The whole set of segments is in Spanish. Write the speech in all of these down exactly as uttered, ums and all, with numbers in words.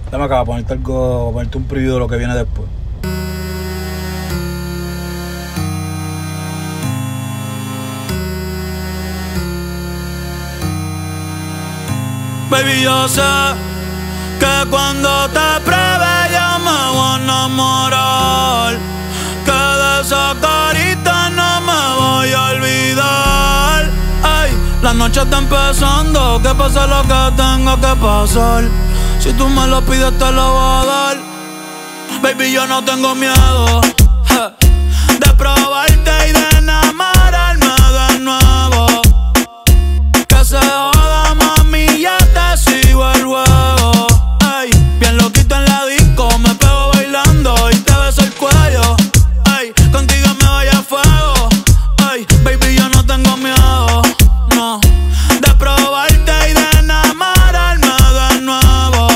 Dame acá, ponerte algo, ponerte un preview de lo que viene después. Baby, yo sé que cuando te pruebe yo me voy a enamorar, que de esa carita no me voy a olvidar. Ay, la noche está empezando, que pase lo que tenga que pasar. Si tú me lo pides te lo voy a dar. Baby, yo no tengo miedo ja, de probarte y de enamorarme de nuevo. Que se joda, mami, ya te sigo el juego. Ay, bien loquito en la disco, me pego bailando y te beso el cuello. Ay, contigo me voy a fuego. Ay, baby, yo no tengo miedo, no, de probarte y de enamorarme de nuevo.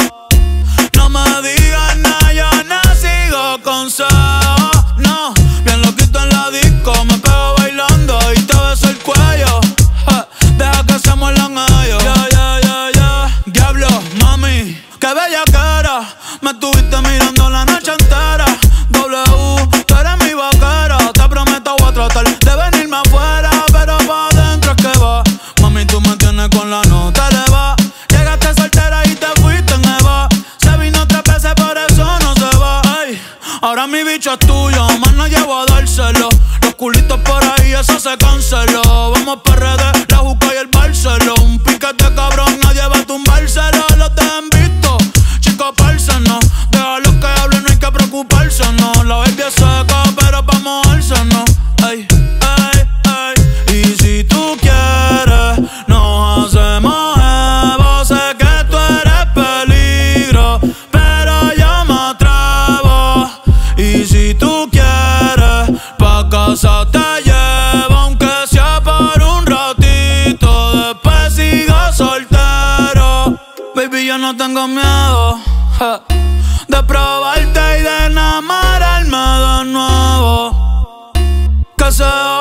No me digas nada, yo no sigo consejos, no. Bien loquito en la disco, me pego bailando y te beso el cuello. Ja, deja que se muerdan ellos. Yeah, yeah, yeah, yeah. Diablo, mami, qué bella cara. Me estuviste mirando la noche entera. W, tú eres mi vaquera. Te prometo voy a tratar de venirme afuera, pero pa' adentro es que va. Mami, tú me tienes con la nota eleva. Llegaste soltera y te fuiste en Eva. Se vino tres veces, por eso no se va. Ay, ahora mi bicho es tuyo, más no llevo a dárselo. Los culitos por ahí, eso se canceló. Vamos pa' R D, la Juca y el Barceló. Un piquete cabrón, nadie va a tumbárselo. Los te han visto, chicos, parce, no. Déjalo que hablen, no hay que preocuparse, no. La baby es seca, pero pa' mojarse, no. Ay, ay, ay. Y si tú quieres, nos hacemos evo. Sé que tú eres peligro, pero yo me atrevo. Y si tú quieres, pa' casa te llevo, aunque sea por un ratito. Después sigo soltero. Baby, yo no tengo miedo ja, de probarte y de enamorarme de nuevo. Que se